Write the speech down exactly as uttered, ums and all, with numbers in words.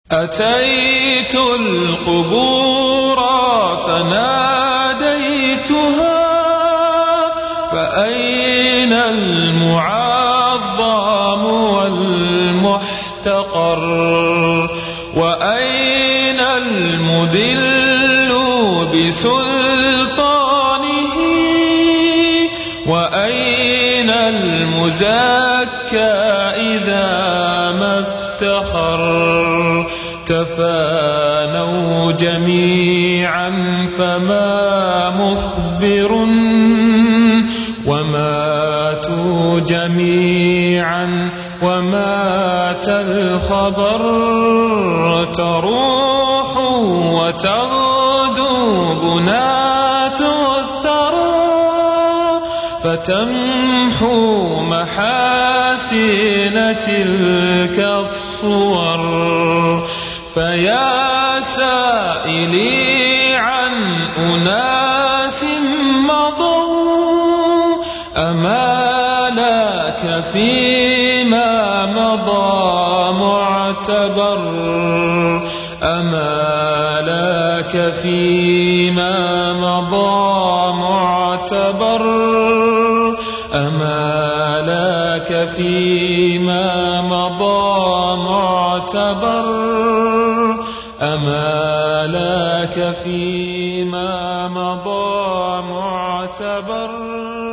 أتيت القبور فناديتها فأين المعظم والمحتقر وأين المدل بسلطانه وأين المزكى إذا ما افتخر تفانوا جميعا فما مخبر وماتوا جميعا ومات الخبر تروح وتغدو بنات الثرى فتمحو محاسن تلك الصور فيا سائلي عن أناس مضوا أما لك فيما مضى معتبر أما لك فيما مضى معتبر أما لك فيما مضى معتبر أما لك فيما مضى معتبر